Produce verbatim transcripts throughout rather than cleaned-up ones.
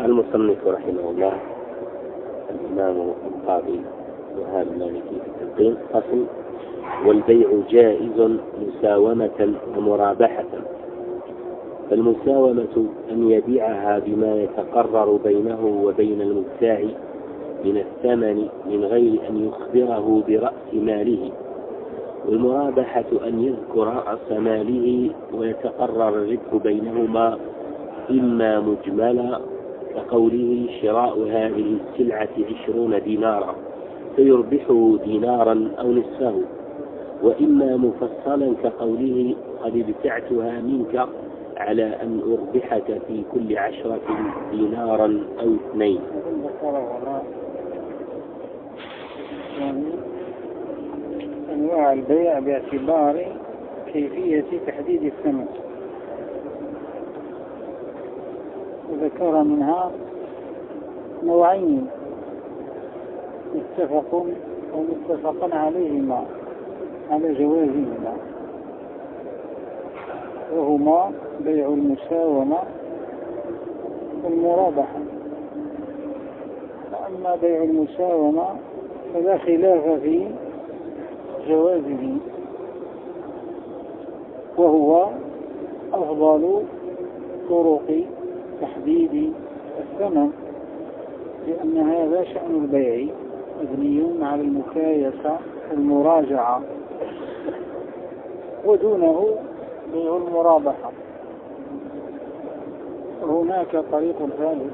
المصنف رحمه الله الإمام القاضي وهاب المالكي في التلقين فصل: والبيع جائز مساومة ومرابحة. فالمساومة أن يبيعها بما يتقرر بينه وبين المبتاع من الثمن من غير أن يخبره برأس ماله، والمرابحة أن يذكر رأس ماله ويتقرر الربح بينهما إما مجملا كقوله شراء هذه السلعة عشرون دينارا فيربحه دينارا أو نصفه، وإما مفصلا كقوله قد ابتعتها منك على أن أربحك في كل عشرة دينارا أو اثنين. أنواع البيع باعتبار كيفية تحديد الثمن، وذكر منها نوعين متفق أو متفقا عليهما على جوازهما، وهما بيع المساومة والمرابحة. أما بيع المساومة فلا خلاف في جوازه، وهو أفضل طرق تحديد الثمن، لأن هذا شأن البيع مبني على المكايسة والمراجعة، ودونه بيع المرابحة. هناك طريق ثالث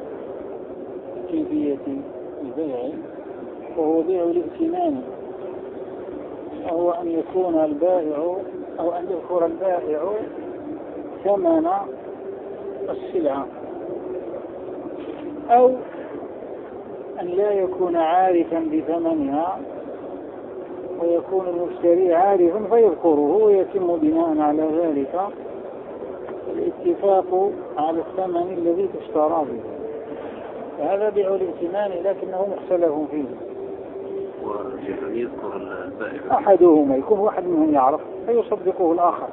كيفية البيع، وهو بيع الائتمان، وهو أن يكون البائع أو أن يذكر البائع ثمن السلعة، أو أن لا يكون عارفا بثمنها ويكون المشتري عارفا فيذكره، ويتم بناء على ذلك الاتفاق على الثمن الذي تشترى به. فهذا بيع الائتمان لكنه مختلف فيه. ويذكر البائع أحدهما يكون واحد منهم يعرف فيصدقه الآخر،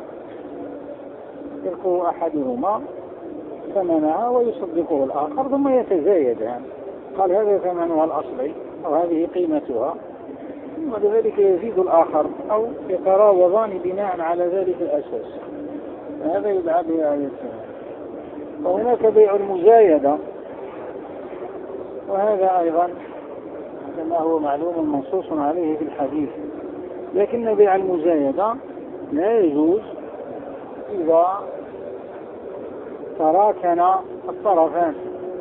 يذكر أحدهما ثمنها ويصدقه الآخر ثم يتزايدان، قال هذا ثمنها الأصلي أو هذه قيمتها، ولذلك يزيد الآخر أو يتراوضان بناء على ذلك الأساس. هذا يدعى بيع الائتمان. وهناك بيع المزايدة، وهذا أيضا كما هو معلوم منصوص عليه في الحديث، لكن بيع المزايدة لا يجوز إذا تراكن الطرفان.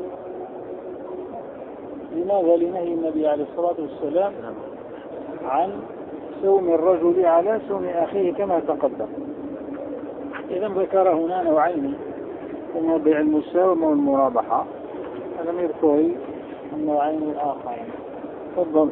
لماذا؟ لنهي النبي عليه الصلاة والسلام عن سوم الرجل على سوم أخيه كما تقدم. إذا ذكر هنا نوعين، هما بيع المساومة والمرابحة، لم يذكر النوعين الآخرين. تفضل.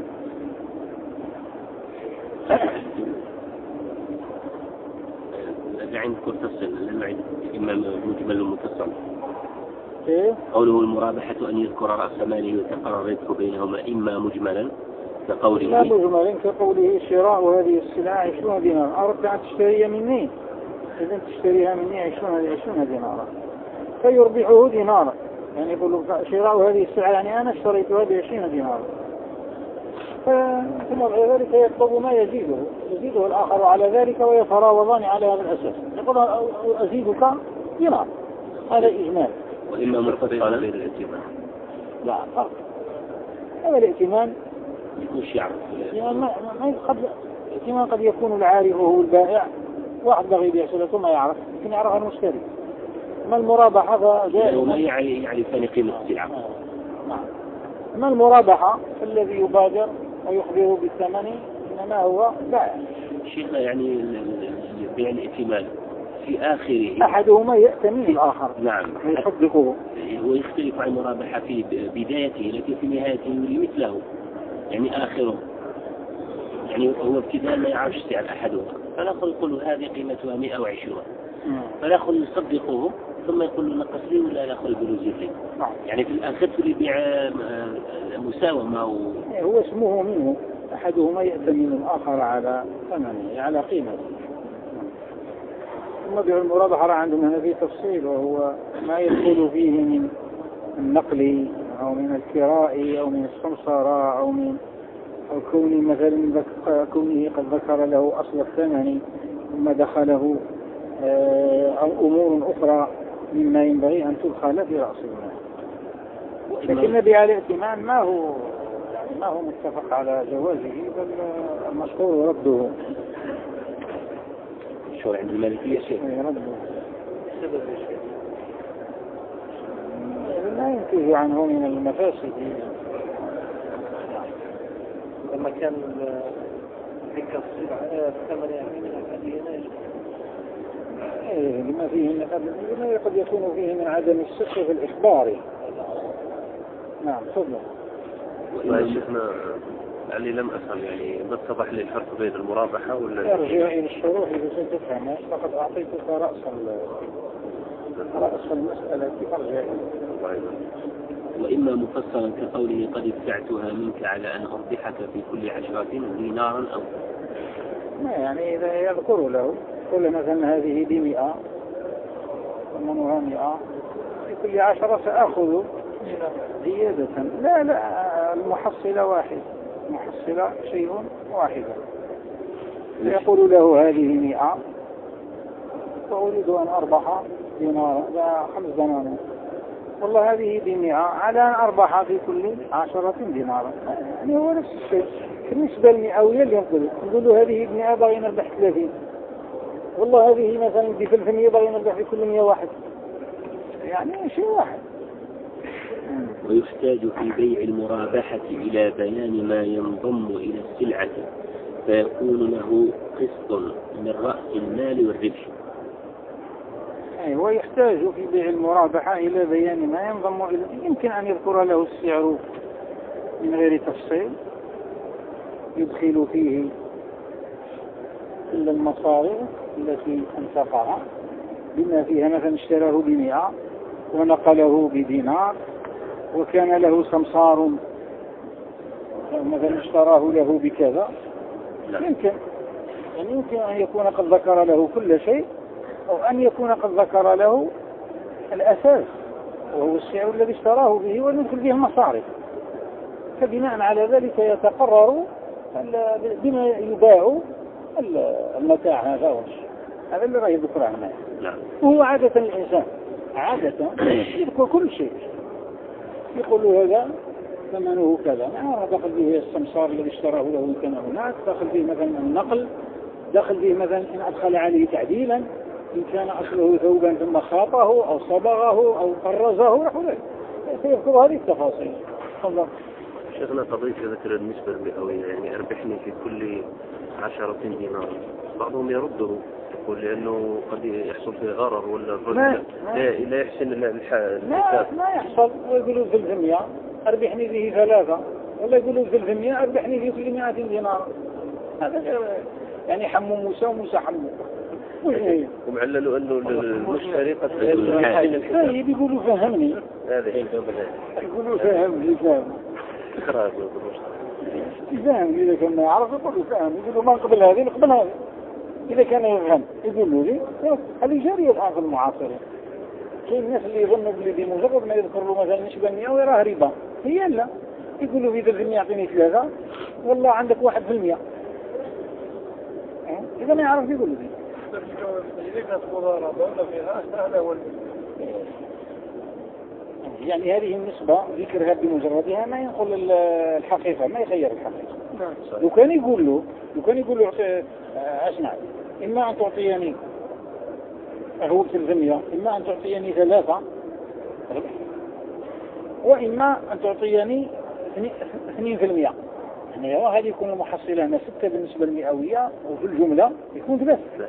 عند كل تصل لأنه إما مجمل ومتصل. إيه؟ قوله المرابحة أن يذكر رأس ماله ويتقرر الربح بينهما إما مجملا كقوله لا مجملا كقوله شراء هذه السلعة عشرون دينار، أردت أن تشتريها مني، إذا تشتريها مني عشرون دينارا فيربحه دينارا، يعني يقول شراء هذه السلعة يعني أنا اشتريتها بعشرين دينارا، ثم بعد ذلك يطلب ما يزيده يزيده الآخر على ذلك ويتراوضان على هذا الأساس، يقول أزيدك دينار، هذا إجمال. وإما مرتبطا بين الائتمان، لا فرق. هذا الائتمان يكون يعرف يعني ما ما قد الائتمان قد يكون العارف هو البائع، واحد بغي يبيع سلعته ما يعرف، لكن يعرفها المشتري. ما المرابحة فجائز ما يعني يعني ثاني قيمة السلعة. نعم. ما المرابحة الذي يبادر ويخبره بالثمن إنما هو بائع. شيخنا يعني بيع الائتمان في آخره أحدهما يأتمن الآخر، نعم يصدقه، ويختلف عن المرابحة في بدايته، لكن في نهايته مثله، يعني آخره، يعني هو ابتداء ما يعرفش سعر أحدهما، فنقول يقول هذه قيمتها مئة وعشرون، فنأخذ نصدقه ثم يقول نقص لي ولا نأخذ بلوزير لي. يعني في الآخر اللي بيع مساومة و... هو اسمه منه، أحدهما يأتمن الآخر على ثمنه على قيمته. ثم بيع المرابحة عندهم هنا في تفصيل، وهو ما يدخل فيه من النقل أو من الكراء أو من السمسارة أو من أو كونه مثلا كونه قد ذكر له أصل الثمن ثم دخله أو أمور أخرى مما ينبغي أن تدخل في رأس المال. لكن بها الائتمان ما هو ما هو متفق على جوازه، بل المشهور رده. شو عند المالكية شيء رده لا ينتج عنه من المفاسد. لما كان ذكر الثمن يعني لما فيه من لما قد يكون فيه من عدم الصدق في الإخبار. نعم تفضل. والله شيخنا يعني لم أفهم يعني ما اتضح لي الفرق بين المرابحة ولا ارجع إلى الشروح إذا كنت تفهم. لقد أعطيتك رأس رأس المسألة ارجع إليه. وإما مفسرا كقوله قد ابتعتها منك على أن أربحك في كل عشرة دينارا أو ما يعني إذا يذكر له كل مثلا هذه بمئة ثمنها مئة في كل عشرة سأخذ زيادة. لا لا المحصلة واحد، المحصلة شيء واحد. يقول له هذه مئة وأريد أن أربح دينارا لا خمس دنانير، والله هذه بمئة على أن أربح في كل عشرة دينارا. يعني هو نفس الشيء بالنسبة للمئوية اللي ينقل نقول له هذه بمئة باغي نربح ثلاثين، والله هذه مثلا بثلاثمية باغي نربح في كل مئة واحد، يعني شيء واحد. ويحتاج في بيع المرابحة إلى بيان ما ينضم إلى السلعة فيكون له قسط من رأس المال والربح. أي ويحتاج في بيع المرابحة إلى بيان ما ينضم إلى، يمكن أن يذكر له السعر من غير تفصيل يدخل فيه كل المصارف التي انفقها بما فيها، مثلا اشتراه بمئة ونقله بدينار وكان له سمسار مثلا اشتراه له بكذا، يمكن يعني يمكن أن يكون قد ذكر له كل شيء أو أن يكون قد ذكر له الأساس وهو السعر الذي اشتراه به وندخل به المصارف، فبناء على ذلك يتقرر بما يباع المتاع هذا هذا اللي راه يذكر عنه. وهو عادة الإنسان عادة يذكر كل شيء، يقول له هذا ثمنه كذا، ما دخل به السمسار الذي اشتراه له إن كان هناك، دخل به مثلا النقل، دخل به مثلا إن أدخل عليه تعديلا، إن كان أصله ثوبا ثم خاطه أو صبغه أو قرزه نحو ذلك، سيذكر هذه التفاصيل. تفضل. شيخنا قضية ذكر النسبة المئوية يعني أربحني في كل عشرة دينار، بعضهم يرده يقول لأنه قد يحصل فيه غرر ولا الرجل لا, لا, لا يحسن الحساب، لا ما يحصل. ويقولوا في الثمية أربحني به ثلاثة، ولا يقولوا في الثمية أربحني في كل مئة دينار. هذا يعني حمو موسى وموسى حمو. ومعللوا أنه المشتري قد طيب يقولوا فهمني، يقولوا فهمني فهم فهم إذا كان يعرف يقولوا فهم، يقولوا ما قبل هذه قبل هذه، إذا كان يفهم يقولوا لي هذه جارية الآن في المعاصرين. كاين الناس اللي يظنوا بلي بمجرد ما يذكر له مثلا نسبة مئة ويراه ربا، هي لا يقولوا في ذا المئة يعطيني ثلاثة والله عندك واحد في المئة، إذا ما يعرف يقول لي يعني هذه النسبة ذكرها بمجردها ما ينقل الحقيقة، ما يغير الحقيقة. لو كان يقول له لو كان يقول له أسمع، إما أن تعطيني هو بثلاثمية، إما أن تعطيني ثلاثة، وإما أن تعطيني اثنين في المئة. يعني هذه يكون المحصلة هنا ستة بالنسبة المئوية، وفي الجملة يكون ثلاثة.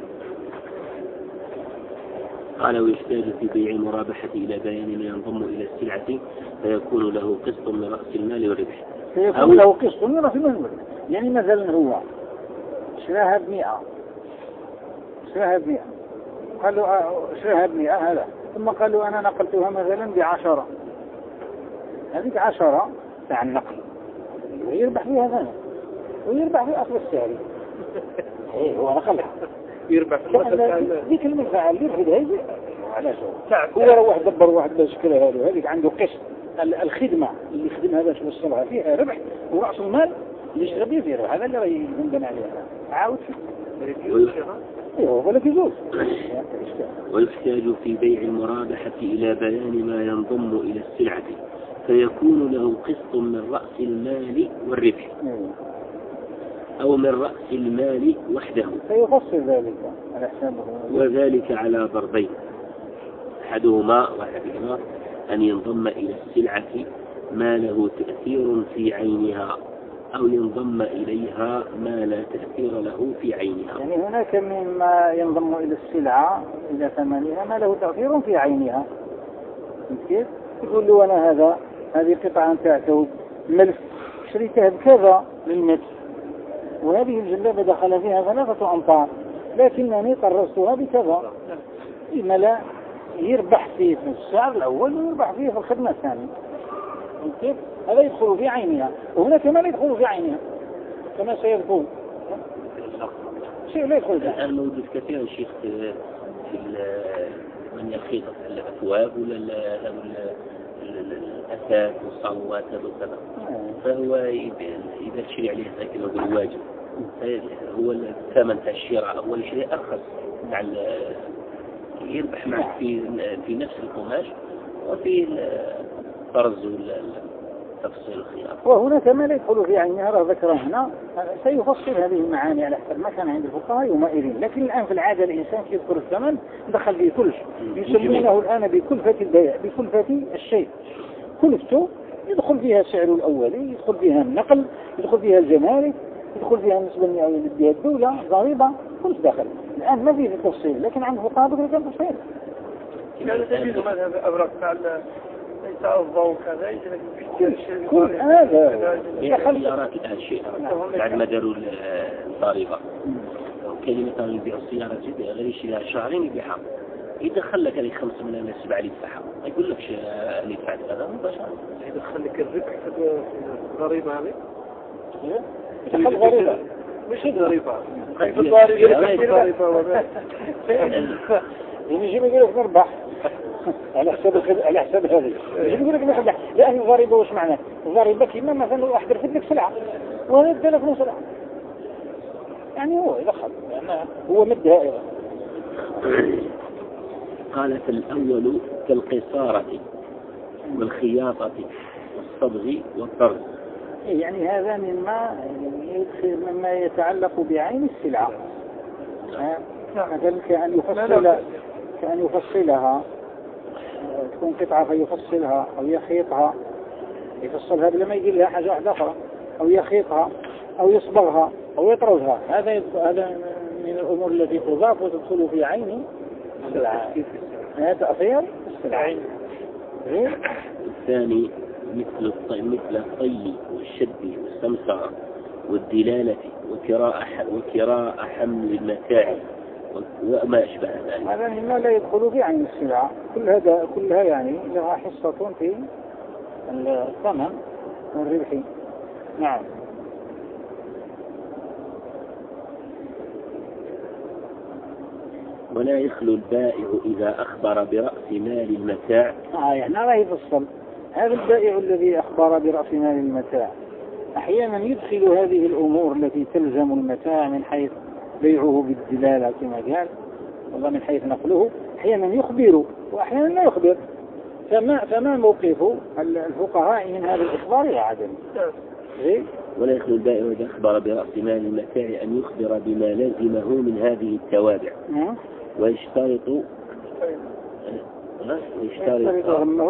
قال ويحتاج في بيع المرابحة إلى بيان ما ينضم إلى السلعة فيكون له قسط من رأس المال والربح. فيكون له قسط من رأس المال والربح. يعني مثلا هو شراها بمئة، شراها بمئة، قال له شراها بمئة هذا، ثم قال له أنا نقلتها مثلا بعشرة، هذيك عشرة تاع النقل ويربح فيها ثاني ويربح في أصل السعر. إيه هو نقلها يربح في المثل ذيك المنفعة اللي يرفضها علاش هو هو واحد دبر واحد الشكل هذا هذيك عنده قسط الخدمة اللي يخدمها باش يوصلها فيها ربح ورأس المال اللي يشتغل به فيه ربح هذا اللي راهي يندم عليه عاود ايوه ولا يجوز. ويحتاج في بيع المرابحة إلى بيان ما ينضم إلى السلعة فيكون له قسط من رأس المال والربح أو من رأس المال وحده فيفصل ذلك على حسابه. وذلك على ضربين أحدهما وأحدهما أن ينضم إلى السلعة ما له تأثير في عينها أو ينضم إليها ما لا تأثير له في عينها. يعني هناك مما ينضم إلى السلعة إلى ثمنها ما له تأثير في عينها. كيف؟ يقول له أنا هذا هذه قطعة تاعته ملف شريتها بكذا للمتر وهذه الجلابة دخل فيها ثلاثة أمتار لكنني قرصتها بكذا. إما لا يربح فيه في السعر الأول ويربح فيه في الخدمة الثانية. كيف؟ هذا يدخل في عينها وهناك ما لا يدخل في عينها كما سيذكر شيء لا يدخل فيه. الآن موجود كثيرا شيخ في من يخيط الأثواب ولا الأثاث والصعوات وكذا فهو إذا تشري عليه ساكن بالواجب هو الثمن الشراء أول شيء أرخص مع يربح معك في في نفس القماش وفي الطرز والتفصيل الخيار. وهناك ما لا يدخل في عينها راه ذكره هنا سيفصل هذه المعاني على حسب ما كان عند الفقهاء يومئذ. لكن الآن في العادة الإنسان يذكر الثمن دخل به كل شيء يسمونه الآن بكلفة البيع بكلفة الشيء. كلفته يدخل فيها السعر الأولي يدخل فيها النقل يدخل فيها الجمارك يدخل فيها النسبة المئوية اللي بدها الدولة ضريبة كل داخل. الآن ما فيه تفصيل لكن عند الفقهاء بكرة كان تفصيل. يعني تجد مثلا أبرق تاع الضوء كذا كل هذا السيارات الآن شيء بعد ما داروا الضريبة كلمة يبيع السيارة جديدة غير يشيلها شهرين يبيعها يدخل لك هذه خمسة من الناس سبعة اللي يدفعها ما يقول لكش اللي يدفع هذا مباشرة يدخل لك الربح في الضريبة هذه يدخل ضريبة مش ضريبة الضريبة يجي يقول لك نربح على حساب على حساب هذه يجي يقول لك نربح لأن الضريبة وش معناه الضريبة كيما مثلا واحد رفد لك سلعة وهذا ادى لك سلعة يعني هو يدخل يعني هو مدها أيضا. قال فالأول كالقصارة والخياطة والصبغ والطرز يعني هذا مما مما يتعلق بعين السلعة مثلا كأن يفصل كأن يفصلها تكون قطعة فيفصلها أو يخيطها يفصلها بلا ما يجي لها حاجة واحدة أخرى أو يخيطها أو يصبغها أو يطرزها هذا هذا من الأمور التي تضاف وتدخل في عين السلعة. هذا تأثير السلعة. الثاني مثل الطي مثل الطي والشد والسمسرة والدلالة وكراء وكراء حمل المتاع وما أشبه ذلك. هذا مما لا يدخل في عين السلعة. كل هذا كلها يعني لها حصة في الثمن والربح. نعم. ولا يخلو البائع إذا أخبر برأس مال المتاع. آه يعني راه يفصل. هذا البائع الذي أخبر برأس مال المتاع أحيانا يدخل هذه الأمور التي تلزم المتاع من حيث بيعه بالدلالة كما قال والله من حيث نقله أحيانا يخبر وأحيانا لا يخبر. فما فما موقف الفقهاء من هذا الإخبار يا عدم. ولا يخلو البائع إذا أخبر برأس مال المتاع أن يخبر بما لازمه من هذه التوابع ويشترط ويشترط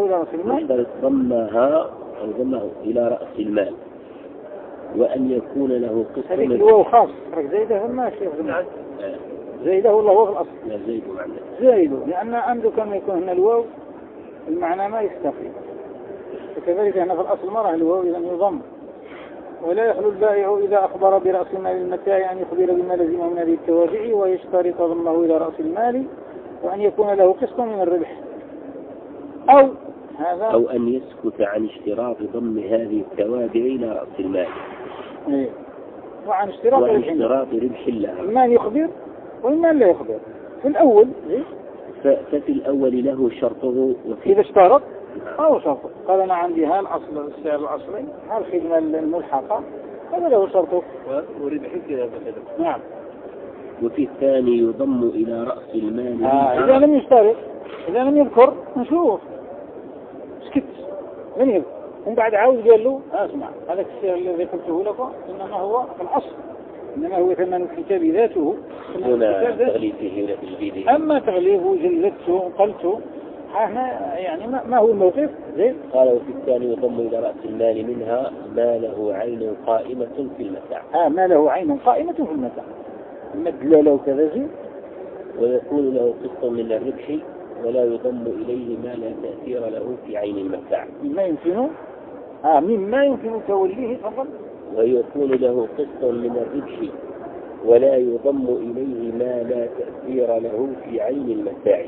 ضمها أو ضمه إلى رأس المال وأن يكون له قسم هذه الواو خاص زيده ما شيء زيده والله هو في الأصل لا زيده معنى زيده لأن عنده كما يكون هنا الواو المعنى ما يستقيم وكذلك هنا في الأصل مرة الواو لم يضم. ولا يخلو البائع إذا أخبر برأس مال المتاع أن يخبر بما لزمه من هذه التوابع ويشترط ضمه إلى رأس المال وأن يكون له قسط من الربح أو هذا أو أن يسكت عن اشتراط ضم هذه التوابع إلى رأس المال إيه. وعن اشتراط وعن اشتراط ربح لها إما أن يخبر وإما أن لا يخبر. في الأول إيه؟ ففي الأول له شرطه وفي إذا اشترط أو شرطه قال أنا عندي ها الأصل السعر الأصلي ها الخدمة الملحقة هذا له شرطه وربحك يا مثلا. نعم. وفي الثاني يضم إلى رأس المال. آه إذا لم يشترط إذا لم يذكر نشوف سكت لم يذكر ومن بعد عاوز قال له اسمع هذا السعر الذي قلته لك إنما هو الأصل إنما هو ثمن الكتاب ذاته هنا تغليب فيه ولا تجديد. أما تغليبه جلدته قلته يعني ما هو الموقف زين. قال وفي الثاني يضم إلى رأس المال منها ما له عين قائمة في المتاع. آه ما له عين قائمة في المتاع مدلولة وكذا زين. ويكون له قسط من الربح ولا يضم إليه ما لا تأثير له في عين المتاع. مما يمكن آه مما يمكن توليه فقط. ويكون له قسط من الربح ولا يضم إليه ما لا تأثير له في عين المتاع.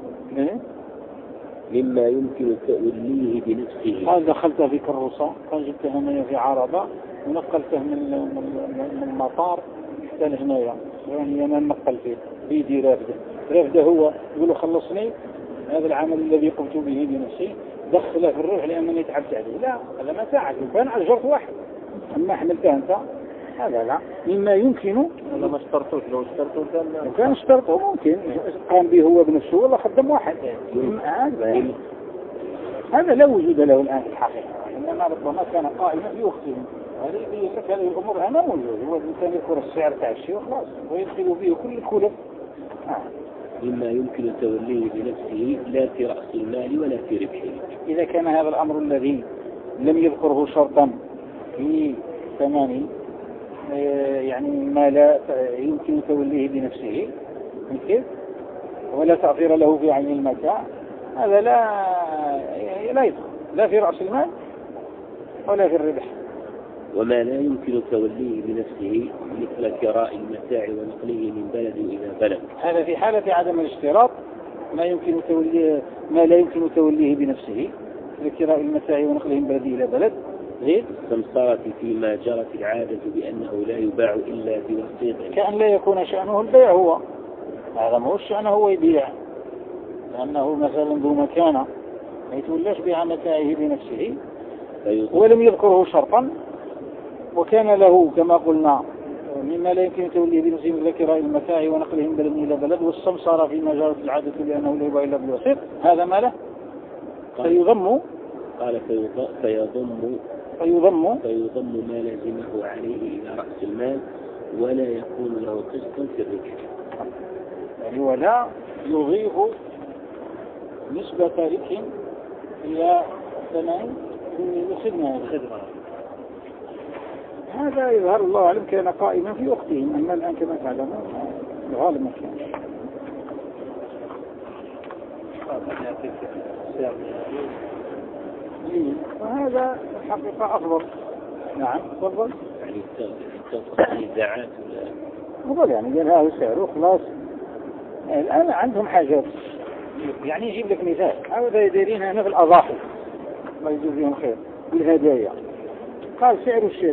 مما يمكن توليه بنفسه. قال دخلته في كروسة قال جبتها هنا في عربة ونقلته من من المطار حتى هنايا يعني أنا نقل فيه بيدي رافده رافده هو يقول له خلصني هذا العمل الذي قمت به بنفسي دخله في الروح لأنني تعبت عليه. لا هذا ما ساعد كان أجرت واحد أما حملته أنت هذا لا. مما يمكن ولا ما اشترطوش لو اشترطوا كان كان اشترطه ممكن قام به هو بنفسه ولا خدم واحد هذا هذا لا وجود له الآن في الحقيقة إنما ربما كان قائما في وقته. هذه يقول لك هذه الأمور أنا موجود هو الإنسان يذكر السعر تاع الشيء وخلاص ويدخل فيه كل الكلف. مما يمكن توليه بنفسه لا في رأس المال ولا في ربحه. إذا كان هذا الأمر الذي لم يذكره شرطا في ثماني يعني ما لا يمكن توليه بنفسه كيف ولا تأثير له في عين المتاع هذا لا لا يدخل لا في رأس المال ولا في الربح. وما لا يمكن توليه بنفسه مثل كراء المتاع ونقله من بلد إلى بلد. هذا في حالة عدم الاشتراط ما يمكن توليه ما لا يمكن توليه بنفسه لكراء المتاع ونقله من بلد إلى بلد. غير السمسرة فيما جرت العادة بأنه لا يباع إلا بوسيط. كأن لا يكون شأنه البيع هو هذا ما هو شأنه هو يبيع لأنه مثلا ذو مكانة ما يتولاش بيع متاعه بنفسه ولم يذكره شرطا وكان له كما قلنا مما لا يمكن توليه بنفسه مثل كراء المتاع ونقله من بلد إلى بلد والسمسرة فيما جرت العادة بأنه لا يباع إلا بالوسيط هذا ما له فيضم قال فيضم فيضم فيضم ما لزمه عليه إلى رأس المال ولا يكون له قسط في الربح. يعني ولا يضيف نسبة ربح إلى ثمن الخدمة الخدمة. هذا يظهر الله أعلم كان قائما في وقته أما الآن كما تعلمون غالبا ما كان. وهذا الحقيقة أفضل. نعم تفضل. يعني النزاعات أفضل يعني قال هذا سعره خلاص. الآن عندهم حاجات يعني يجيب لك مثال هذا دايرين هنا في الأضاحي الله يجزيهم خير بالهدايا. قال سعر الشاة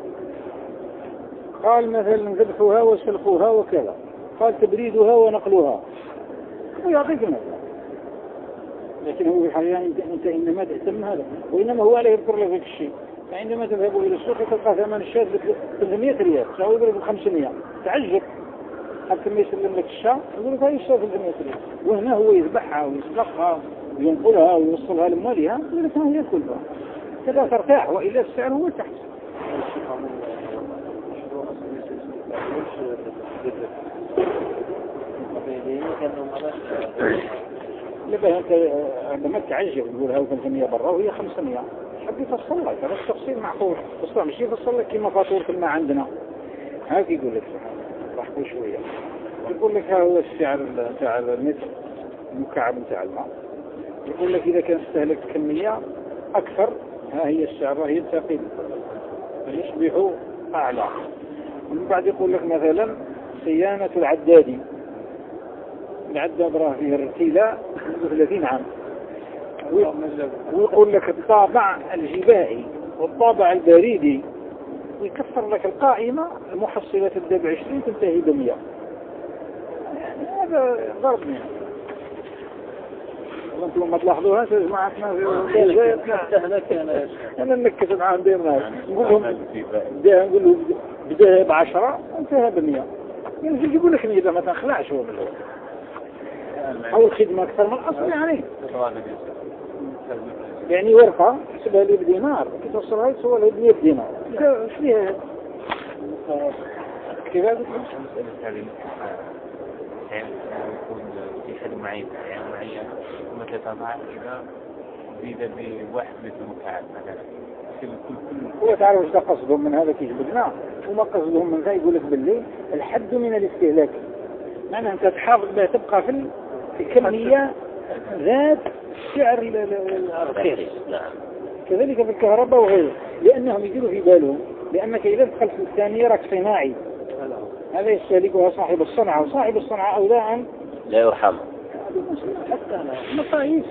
قال مثلا ذبحها وسلخها وكذا قال تبريدها ونقلها ويعطيك مثلا لكن هو الحقيقة أنت إنما تهتم هذا وإنما هو عليه يذكر لك الشيء. فعندما تذهب إلى السوق تلقى ثمن الشاة ب ثلاثمائة ريال تساوي ب خمسمائة تعجب حتى ما يسلم لك الشاة يقول لك هاي الشاة ثلاثمائة ريال وهنا هو يذبحها ويسلخها وينقلها ويوصلها لمالها يقول لك هي كلها كذا ترتاح وإلا السعر هو تحت. لبه أنت عندما تعجب تقول هاي ثلاثمائة برا وهي خمسمائة حب يفصل لك هذا التفصيل معقول بس مش يفصل لك كما فاتورة الماء عندنا هاك يقول لك ضحكوا شوية يقول لك ها هو السعر تاع المتر المكعب تاع الماء يقول لك إذا كان استهلك كمية أكثر ها هي السعر هي الثقيل فيصبح أعلى. ومن بعد يقول لك مثلا صيانة العدادي العداد راه فيه الارتيلاء ثلاثين عام ويقول لك الطابع الجبائي والطابع البريدي ويكفر لك القائمة المحصلة تبدأ بعشرين تنتهي بمئة. يعني هذا ضرب منه انتم ما تلاحظوهاش يا جماعه احنا في انا نكت معاهم ديما نقول لهم بداها نقول له بداها بعشرة انتهى بمية يعني يجيبوا لك اذا ما تنخلعش هو او الخدمه اكثر من الاصل يعني يعني ورقه حسبها لي بدينار كي توصلها يسوى لها مية دينار ايش فيها كذا هذه يكون في حد معين يعني معين مثل طبعا إذا زيد بواحد مثل مكعب مثلا كل كل هو تعرف ايش قصدهم من هذا كيجيب لنا وما قصدهم من ذا يقول لك بالليل الحد من الاستهلاك معناها انت تحافظ بها تبقى في الكمية ذات سعر الرخيص كذلك في الكهرباء وغيره لأنهم يجيروا في بالهم لأنك إذا دخلت في الثانية راك صناعي هذا يستهلكها صاحب الصنعة وصاحب الصنعة أوداعا لا يرحم حتى أنا مقاييس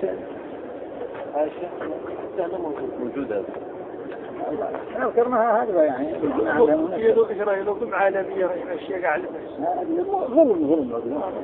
حتى أنا موجود هذا احنا ذكرناها هذا يعني يدو إجراء لكم عالمية أشياء على ظلم ظلم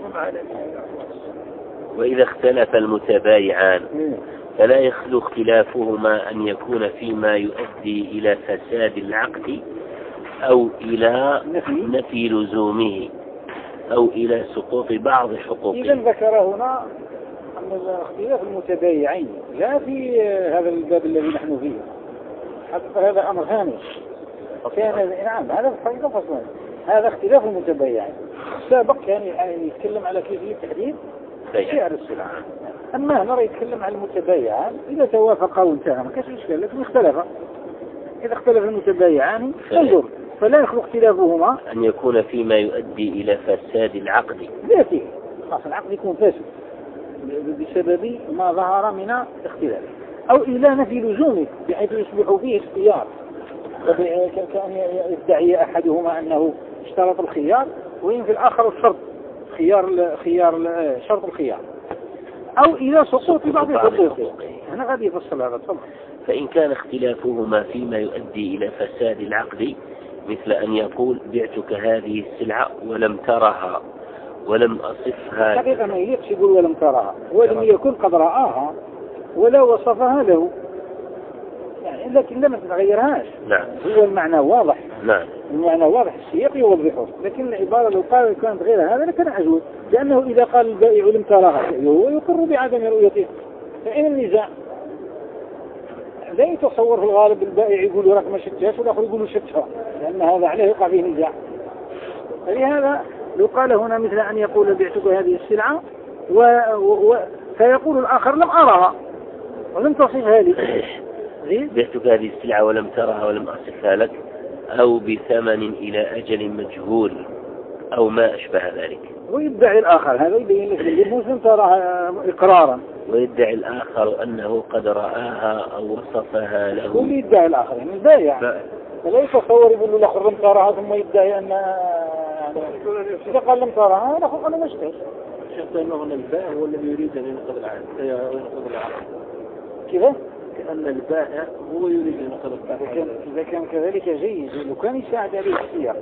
وإذا اختلف المتبايعان فلا يخلو اختلافهما أن يكون فيما يؤدي إلى فساد العقد أو إلى نفي لزومه أو إلى سقوط بعض حقوقه. إذا ذكر هنا أن اختلاف المتبايعين لا في هذا الباب الذي نحن فيه حتى هذا أمر هامش كان نعم هذا الحقيقة فصلا هذا اختلاف المتبايعين السابق كان يعني يتكلم على كيفية تحديد سعر السلعة أما هنا يتكلم عن المتبايعان إذا توافقا وانتهى ما كانش إشكال لكن اختلفا إذا اختلف المتبايعان انظر فلا يخلو اختلافهما أن يكون فيما يؤدي إلى فساد العقد ذاته خلاص العقد يكون فاسد بسبب ما ظهر من اختلاف أو إلى نفي لزومه بحيث يصبح فيه اختيار كأن يدعي أحدهما أنه اشترط الخيار وينفي الآخر الشرط خيار خيار شرط الخيار أو إلى سقوط بعض حقوقه أنا غادي يفصل هذا طبعا. فإن كان اختلافهما فيما يؤدي إلى فساد العقد مثل أن يقول بعتك هذه السلعة ولم ترها ولم أصفها حقيقة ما يليقش يقول ولم ترها ولم يكن قد رآها ولا وصفها له يعني لكن لم تتغيرهاش نعم هو المعنى واضح نعم المعنى واضح السياق يوضحه لكن العبارة لو قال كانت غير هذا لكان عجوز لأنه إذا قال البائع لم ترها هو يقر بعدم رؤيته فإن النزاع لا يتصور في الغالب البائع يقول راك ما شفتهاش والآخر يقول شفتها لأن هذا عليه يقع فيه نزاع فلهذا لو قال هنا مثل أن يقول بعتك هذه السلعة و... و... فيقول الآخر لم أرها ولم تصفها لي بعتك هذه السلعة ولم ترها ولم أصفها لك أو بثمن إلى أجل مجهول أو ما أشبه ذلك ويدعي الآخر هذا يبين لك المسلم تراها إقرارا ويدعي الآخر أنه قد رآها أو وصفها له هو يدعي الآخر يعني البائع فلا يتصور يقول له الآخر لم تراها ثم يدعي أن إذا قال لم تراها الآخر قال ما اشتهش شفت أنه البائع هو الذي يريد أن ينقض العقد ينقض العقد كذا كأن البائع هو يريد أن ينقض العقد إذا كان كذلك جيد لو كان يساعد عليه السياق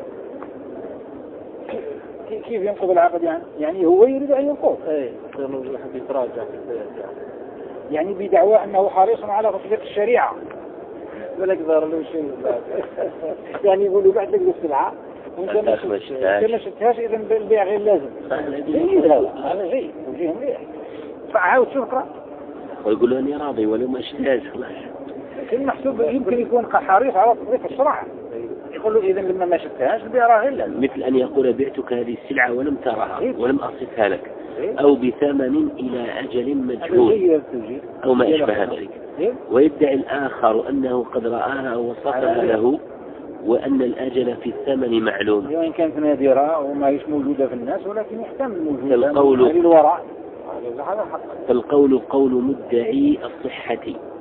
كيف ينقض العقد يعني يعني هو يريد أن ينقض ايه لأنه الواحد يتراجع في البيع يعني بدعوى أنه حريص على تطبيق الشريعة ولا قدر له شيء يعني يقولوا بعد لك السلعة وانت ما شفتهاش إذا البيع غير لازم جيد هذا هذا جيد وجيه مليح فعاود شكرا ويقول أني راضي ولو ما اشتهاش خلاص المحسوب يمكن يكون حريص على تطبيق الشرع يقول له إذا لما ما شفتهاش البيع راه غير لازم مثل أن يقول بعتك هذه السلعة ولم ترها ولم أصفها لك أو بثمن إلى أجل مجهول أو ما أشبه ذلك ويدعي الآخر أنه قد رآها ووصفها له وأن الأجل في الثمن معلوم وإن كانت نادرة وما هيش موجودة في الناس ولكن يحتمل موجودة فالقول الوراء فالقول قول مدعي الصحة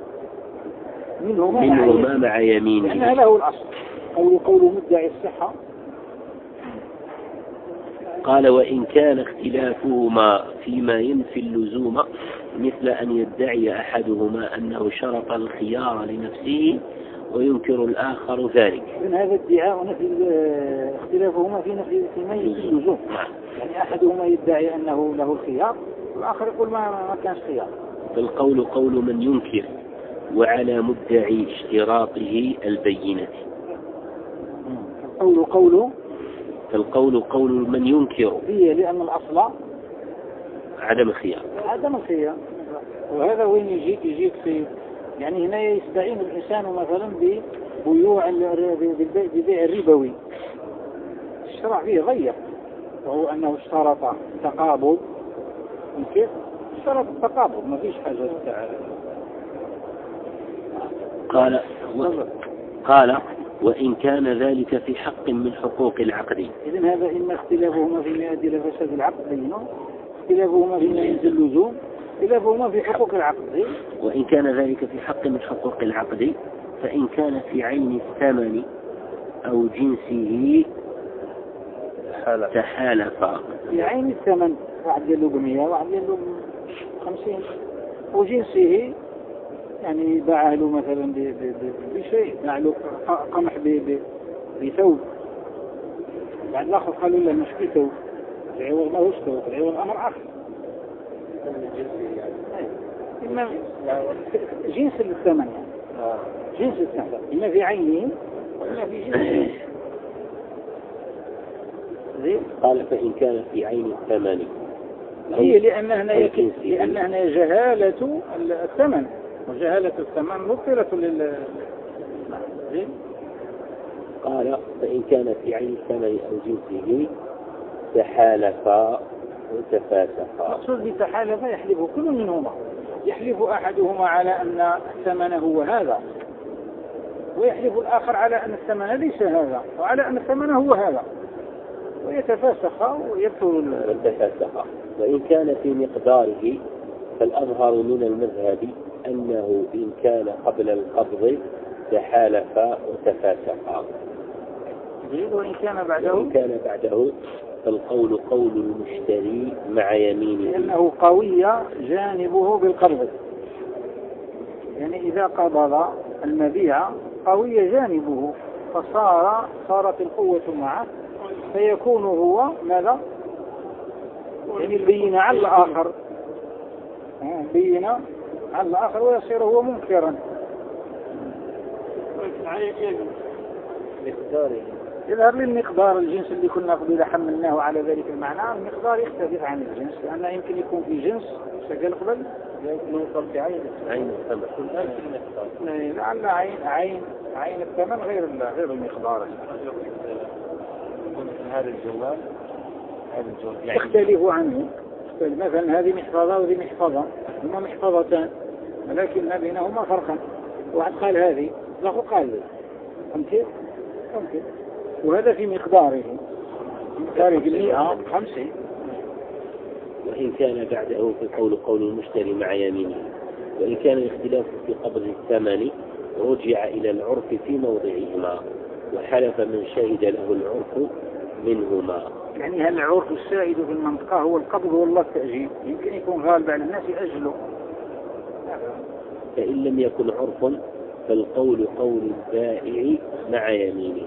منهما منهما مع يمينه لأنها له الأصل قول قول مدعي الصحة. قال وإن كان اختلافهما فيما ينفي اللزوم مثل أن يدعي أحدهما أنه شرط الخيار لنفسه وينكر الآخر ذلك. من هذا الادعاء نفي اختلافهما في نفي فيما ينفي اللزوم يعني أحدهما يدعي أنه له الخيار الآخر يقول ما ما كانش خيار. فالقول قول من ينكر وعلى مدعي اشتراطه البينة. القول قول فالقول قول من ينكر هي لأن الأصل عدم الخيار. عدم الخيار. وهذا وين يجيك يجيك في يعني هنا يستعين الإنسان مثلا ببيوع ببيع الربوي. الشرع فيه ضيق وهو أنه اشترط تقابض. كيف؟ اشترط التقابض ما فيش حاجة تعالى. قال و... قال وإن كان ذلك في حق من حقوق العقد. إذن هذا إما اختلافهما فيما يؤدي إلى فساد العقد بينهم، اختلافهما فيما ينزل اللزوم، اختلافهما في حقوق العقد. وإن كان ذلك في حق من حقوق العقد فإن كان في عين الثمن أو جنسه تحالفا. في عين الثمن واحد يلو بمية واحد يلو خمسين وجنسه يعني باعه له مثلا بشيء باع له قمح بثوب بعد الآخر قالوا له مش بثوب العوض ما هوش ثوب العوض أمر آخر. إما جنس الثمن يعني جنس الثمن إما في عينه وإما في جنسه. قال فإن كان في عين الثمن هي لأنها لأنها جهالة الثمن وجهالة الثمن مبطلة لل. قال فإن كان في عين الثمن أو جنسه تحالفا وتفاسخا. مقصود بتحالفا يحلف كل منهما، يحلف أحدهما على أن الثمن هو هذا ويحلف الآخر على أن الثمن ليس هذا وعلى أن الثمن هو هذا ويتفاسخا ويبطل وتفاسخا. وإن كان في مقداره فالأظهر من المذهب أنه إن كان قبل القبض تحالفا وتفاسخا. وإن كان بعده وإن كان بعده فالقول قول المشتري مع يمينه لأنه قوي جانبه بالقبض. يعني إذا قبض المبيع قوي جانبه فصار صارت القوة معه فيكون هو ماذا؟ يعني البين على الآخر بين على الآخر ويصير هو منكرا. يظهر لي المقدار الجنس اللي كنا قبل حملناه على ذلك المعنى المقدار يختلف عن الجنس لأنه يمكن يكون في جنس سجل قبل يمكن يوصل في عين عين الثمن لعل عين عين عين الثمن غير غير المقدار. هذا الجوال هذا الجوال يختلف عنه. مثلا هذه محفظة وهذه محفظة هما محفظتان ولكن بينهما فرقا. واحد قال هذه الآخر قال ذي ممكن ممكن وهذا في مقداره مقداره المئة خمسين. وإن كان بعده في قول قول المشتري مع يمينه. وإن كان الاختلاف في قبض الثمن رجع إلى العرف في موضعهما وحلف من شهد له العرف منهما. يعني هل العرف السائد في المنطقة هو القبض ولا التأجيل؟ يمكن يكون غالب على الناس يأجلوا. فإن لم يكن عرف فالقول قول البائع مع يمينه.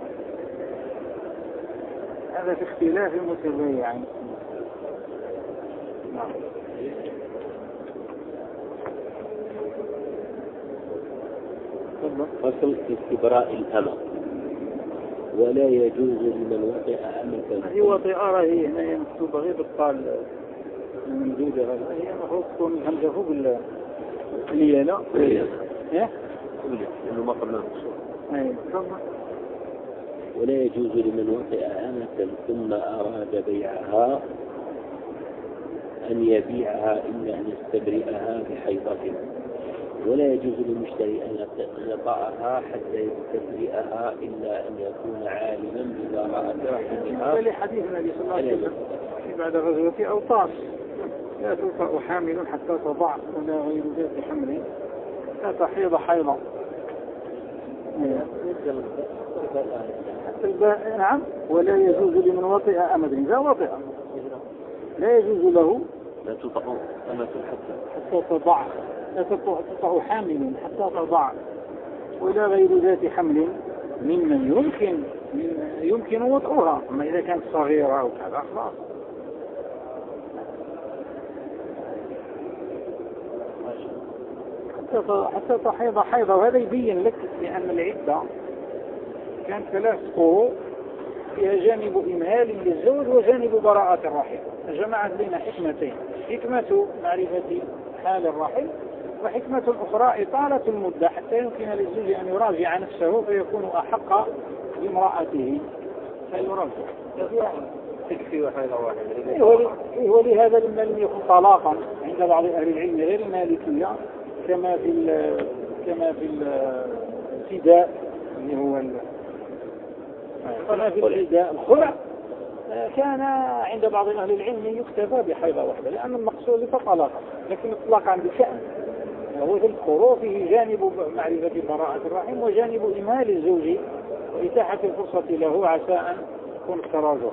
هذا في اختلاف المتبايعين. فصل في استبراء الأمة. ولا يجوز لمن وطئ أمة. هذه وطئة هي هنا مكتوبة غير بالطال الممدودة هذا هي المفروض تكون الهمزة فوق الياء. إيه؟ إنه ما قبل الوصول. أي. ولا يجوز لمن وطئ أمة ثم أراد بيعها أن يبيعها إلا أن يستبرئها بحيضة. ولا يجوز للمشتري أن يطأها حتى يستبرئها إلا أن يكون عالما ببراءتها. هذا حديث النبي صلى الله عليه وسلم بعد غزوة أوطاس لا تطأ حامل حتى تضع ولا غير ذات حمل لا تحيض حيضا. نعم. ولا يجوز لمن وطئ أمة إذا وطئ لا يجوز له لا تطأ أمة حتى تضع لا تطأ حامل حتى تضع ولا غير ذات حمل ممن يمكن يمكن وطئها. أما إذا كانت صغيرة أو كذا خلاص. حتى حتى تحيض حيضة. وهذا يبين لك بأن العدة كانت ثلاث قروء فيها جانب إمهال للزوج وجانب براءة الرحم، جمعت بين حكمتين: حكمة معرفة حال الرحم، وحكمة أخرى إطالة المدة حتى يمكن للزوج أن يراجع نفسه فيكون أحق بامرأته فيراجع. تكفي وحيدة واحدة. ولهذا لما لم يكن طلاقا عند بعض أهل العلم غير المالكية كما في كما في الفداء اللي هو كما في الفداء الخلع، كان عند بعض أهل العلم يكتفى بحيضة واحدة لأن المقصود ليس طلاقا، لكن الطلاق عند شأن وهو في القروء فيه جانب معرفة براءة الرحم وجانب إمهال الزوج وإتاحة الفرصة له عسى أن يكون التراجع.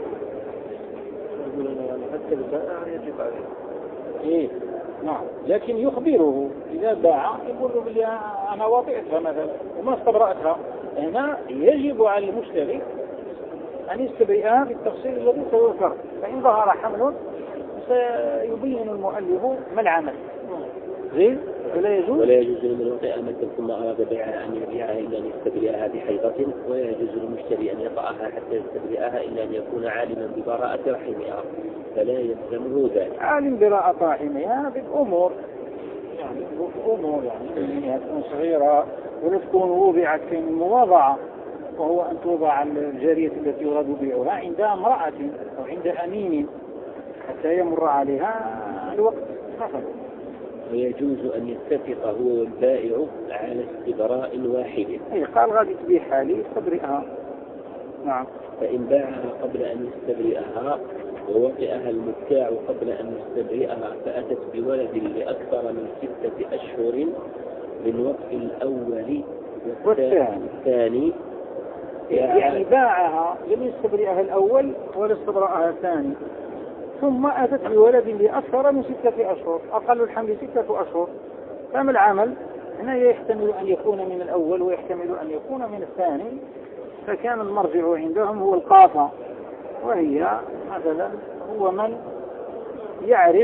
حتى البائع يجب عليه. إيه نعم، لكن يخبره إذا باع يقول له بلي أنا واطئتها مثلا وما استبرأتها، هنا يجب على المشتري أن يستبرئها بالتفصيل الذي سيذكر، فإن ظهر حمل سيبين المؤلف ما العمل. زين ولا يجوز ولا يجوز لمن وطئ أمة ثم أراد بيعها أن يبيعها إلا أن يستبرئها بحيضة، ولا يجوز للمشتري أن يطأها حتى يستبرئها إلا أن يكون عالما ببراءة رحمها فلا يلزمه ذلك. عالم براءة رحمها بالأمور، يعني بالأمور يعني أنها تكون صغيرة ولا تكون وضعت في المواضعة، وهو أن توضع الجارية التي يراد بيعها عند امرأة أو عند أمين حتى يمر عليها الوقت فقط. ويجوز أن يتفق هو والبائع على استبراء واحد. أي قال غادي تبيعها لي استبرئها. نعم. فإن باعها قبل أن يستبرئها ووطئها المبتاع قبل أن يستبرئها فأتت بولد لأكثر من ستة أشهر من وقت الأول والثاني، يعني باعها لم يستبرئها الأول ولا استبرئها الثاني، ثم أتت بولد لأكثر من ستة أشهر، أقل الحمل ستة أشهر، فما العمل؟ هنا يحتمل أن يكون من الأول ويحتمل أن يكون من الثاني، فكان المرجع عندهم هو القافة، وهي مثلا هو من يعرف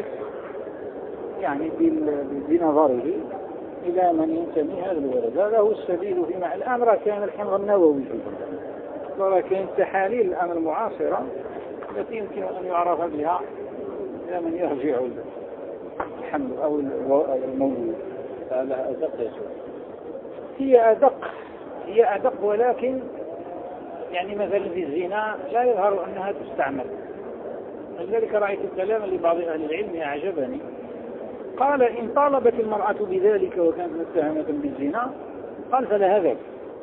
يعني بنظره إلى من ينتمي هذا الولد. هذا هو السبيل فيما الآن راه كان الحمض النووي، وراه كان تحاليل الآن المعاصرة التي يمكن أن يعرف بها إلى من يرجع الحمل أو المولود. هذا أدق يا شيخ. هي أدق هي أدق ولكن يعني مثلا في الزنا لا يظهر أنها تستعمل. لذلك رأيت الكلام لبعض أهل العلم أعجبني، قال إن طالبت المرأة بذلك وكانت متهمة بالزنا قال فلها ذلك،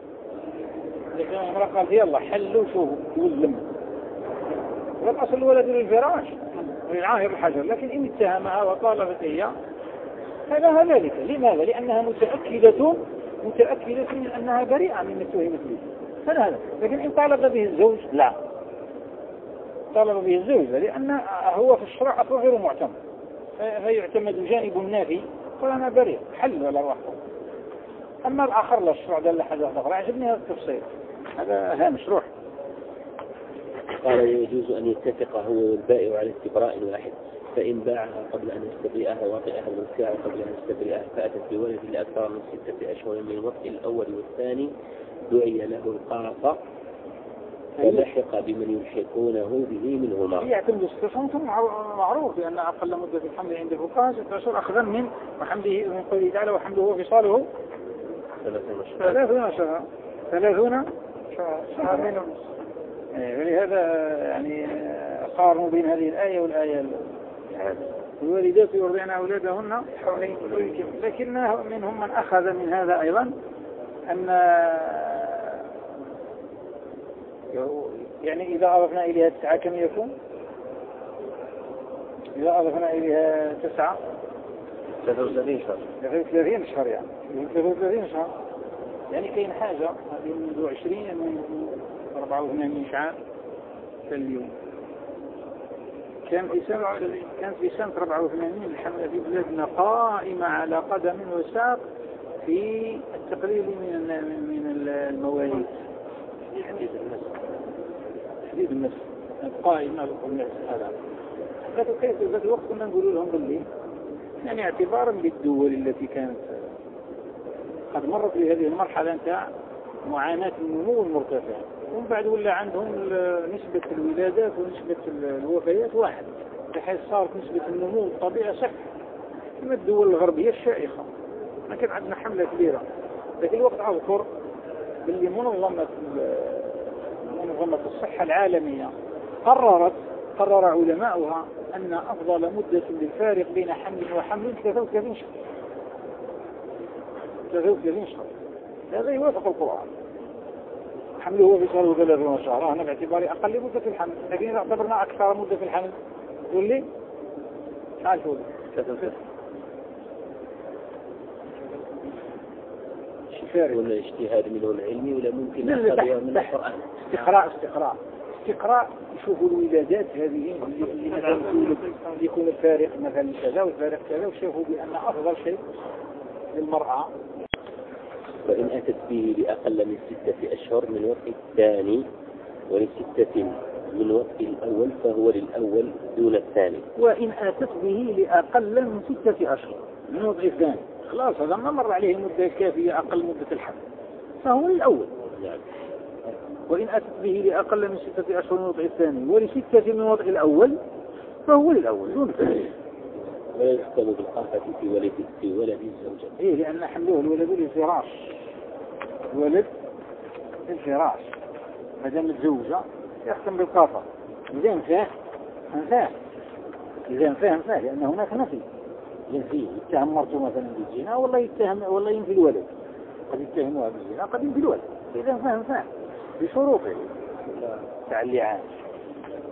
لكن المرأة قالت يلا حلوا شوفوا والذم، والأصل الولد للفراش وللعاهر الحجر، لكن إن اتهمها وطالبت هي فلها ذلك. لماذا؟ لأنها متأكدة متأكدة من أنها بريئة من اتهمت به، فلها ذلك. لكن إن طالب به الزوج لا، طالب به الزوج لأن هو في الشرع أصلا غير معتمد، فيعتمد جانب النافي فأنا بريء حل ولا واحد. أما الآخر لا، الشرع دل حاجة أخرى. عجبني هذا التفصيل، هذا هامش روح. قال يجوز أن يتفق هو والبائع على استبراء واحد، فإن باعها قبل أن يستبرئها وطئها المبتاع قبل أن يستبرئها فأتت بولد لأكثر من ستة أشهر من الوقت الأول والثاني دعي له القاطع فلحق بمن يلحقونه به منهما. يعتمد استفهامكم معروف بأن أقل مدة الحمل عند الفقهاء ستة أشهر أخذا من وحمله من قوله تعالى وحمله وفصاله ثلاثون شهرا ثلاثون شهرا. ولهذا يعني قارنوا بين هذه الآية والآية الوالدات يرضعن أولادهن حولين، لكن منهم من أخذ من هذا أيضا أن يعني إذا أضفنا إليها تسعة كم يكون؟ إذا أضفنا إليها تسعة ثلاثة وثلاثين شهر ثلاثة وثلاثين شهر يعني ثلاثة وثلاثين شهر يعني كاين حاجة هذه منذ عشرين منذ أربعة وثمانين شهر كاليوم. كان في سنة كانت في سنة أربعة وثمانين الحملة في بلادنا قائمة على قدم وساق في التقليل من من المواليد. تحديد النفس قائمة بالنفس هذا. لكن كيف ذات الوقت كنا نقول لهم باللي يعني اعتبارا بالدول التي كانت قد مرت بهذه المرحلة نتاع معاناة النمو المرتفع، ومن بعد ولا عندهم نسبة الولادات ونسبة الوفيات واحد، بحيث صارت نسبة النمو الطبيعي صفر كما الدول الغربية الشائخة. ما كان عندنا حملة كبيرة ذاك الوقت. أذكر باللي منظمة منظمة الصحة العالمية قررت قرر علماؤها أن أفضل مدة للفارق بين حمل وحمل ثلاثة وثلاثين شهر. ثلاثة وثلاثين شهر هذا يوافق القرآن. حمله هو في صار ثلاثون شهرا، أنا باعتباري أقل مدة في الحمل، لكن إذا اعتبرنا أكثر مدة في الحمل تقول لي تعال شو شفاري ولا اجتهاد منهم علمي ولا ممكن أخذها من القرآن؟ استقراء استقراء استقراء يشوفوا الولادات هذه اللي مثلا تولد يكون الفارق مثلا كذا والفارق كذا، وشافوا بأن أفضل شيء للمرأة وإن أتت به لأقل من ستة أشهر من وقت الثاني ولستة من وقت الأول فهو للأول دون الثاني. وإن أتت به لأقل من ستة أشهر من وقت الثاني خلاص هذا ما مر عليه مدة كافية أقل مدة الحمل فهو للأول. نعم. وإن أتت به لأقل من ستة أشهر من وضع الثاني ولستة من وضع الأول فهو للأول دون الثاني. ولا يحكم بالقافة في ولد في ولد الزوجة. إيه لأن حمله الولد للفراش، الولد للفراش ما دام الزوجة يحكم بالقافة. إذا انفاه انفاه إذا انفاه انفاه لأن هناك نفي ينفيه. يتهم مرته مثلا بالزنا والله يتهم والله ينفي الولد، قد يتهمها بالزنا قد ينفي الولد. إذا انفاه انفاه بشروطه تاع اللعان.